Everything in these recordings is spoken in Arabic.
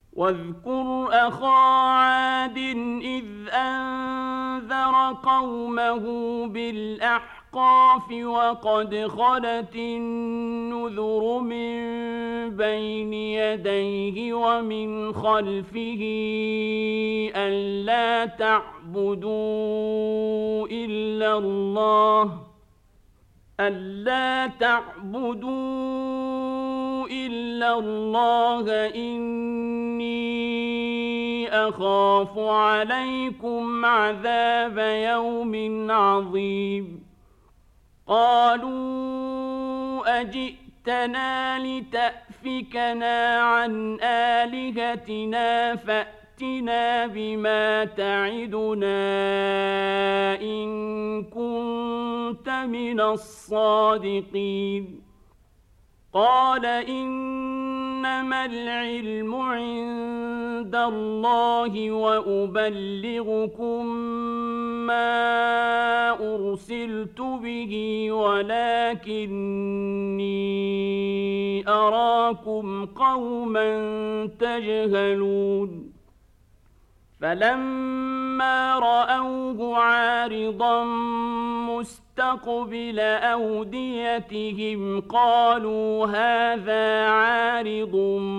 واذكر أخا عاد إذ أنذر قومه بالأحقاف وقد خلت النذر من بين يديه ومن خلفه ألا تعبدوا إلا الله إني أخاف عليكم عذاب يوم عظيم قالوا أجئتنا لتأفكنا عن آلهتنا فأتنا بما تعدنا إن كنت من الصادقين قال إنما العلم عند الله وأبلغكم ما أرسلت به ولكني أراكم قوما تجهلون فلما رأوه عارضا مستقبل أوديتهم قالوا هذا عارض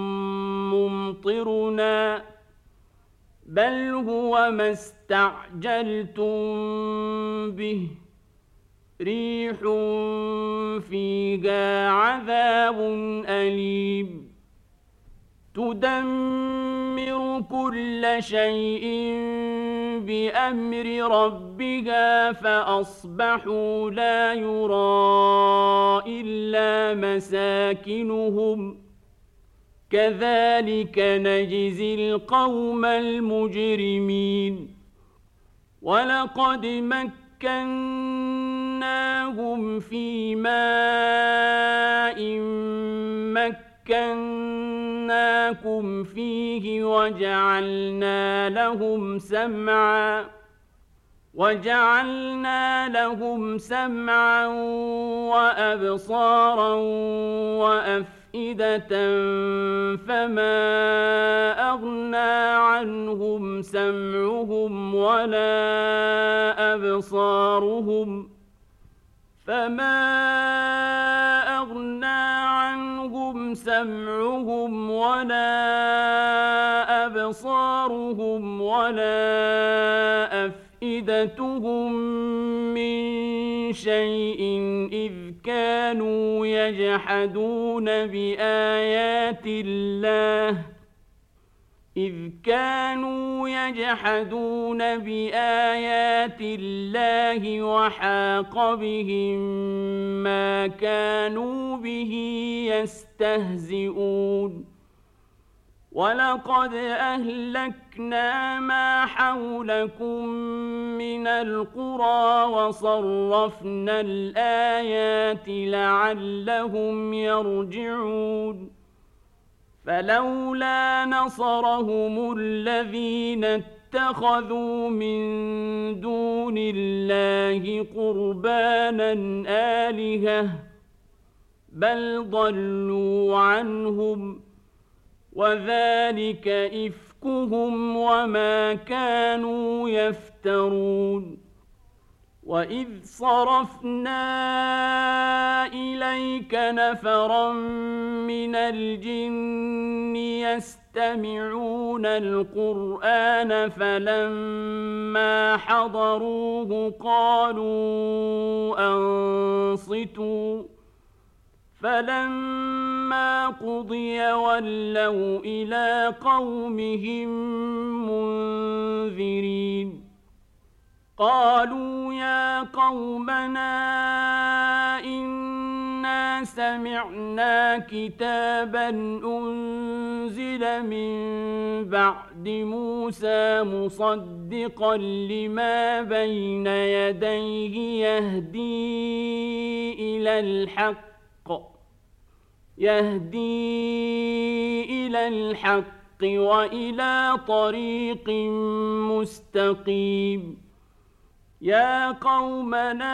ممطرنا بل هو ما استعجلتم به ريح فيها عذاب أليم تدمر كل شيء بأمر ربها فأصبحوا لا يرى إلا مساكنهم كذلك نجزي القوم المجرمين ولقد مكناهم في ماء مكناكم فيه وجعلنا لهم سمعا وأبصارا وأفئدة فما أغنى عنهم سمعهم ولا أبصارهم ولا أفئدتهم من شيء إذ كانوا يجحدون بآيات الله وحاق بهم ما كانوا به يستهزئون ولقد أهلكنا ما حولكم من القرى وصرفنا الآيات لعلهم يرجعون فلولا نصرهم الذين اتخذوا من دون الله قربانا آلهة بل ضلوا عنهم وذلك إفكهم وما كانوا يفترون وإذ صرفنا إليك نفرا من الجن يستمعون القرآن فلما حضروه قالوا أنصتوا فلما قضي ولوا إلى قومهم منذرين قالوا يا قومنا إنا سمعنا كتابا أنزل من بعد موسى مصدقا لما بين يديه يهدي إلى الحق وإلى طريق مستقيم يا قومنا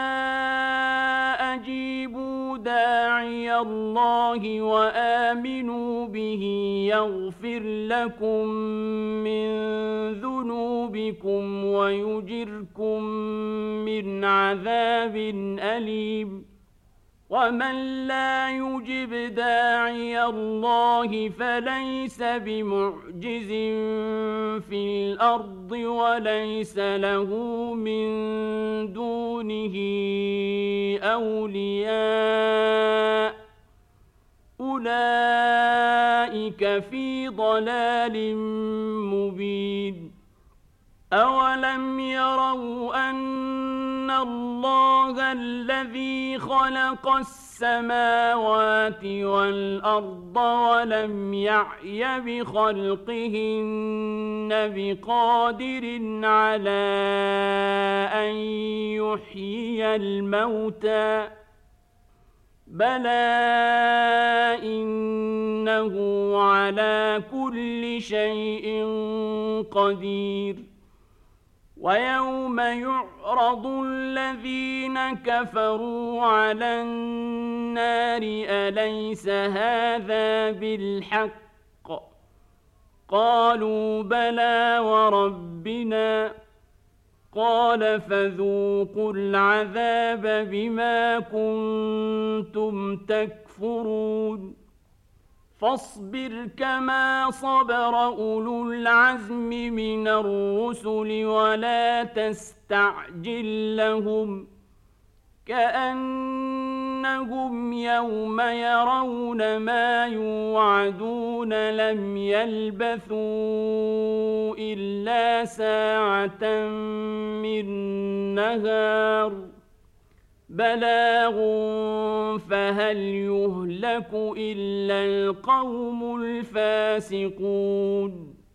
أجيبوا داعي الله وآمنوا به يغفر لكم من ذنوبكم ويجركم من عذاب أليم ومن لا يجب داعي الله فليس بمعجز في الأرض وليس له من دونه أولياء أولئك في ضلال مبين أولم يروا أن الله الذي خلق السماوات والأرض ولم يعي بخلقهن بقادر على أن يحيي الموتى بلى إنه على كل شيء قدير ويوم يعرض الذين كفروا على النار أليس هذا بالحق قالوا بلى وربنا قال فذوقوا العذاب بما كنتم تكفرون فاصبر كما صبر أولو العزم من الرسل ولا تستعجل لهم كأنهم يوم يرون ما يوعدون لم يلبثوا إلا ساعة من نهار بلاغ فهل يهلك إلا القوم الفاسقون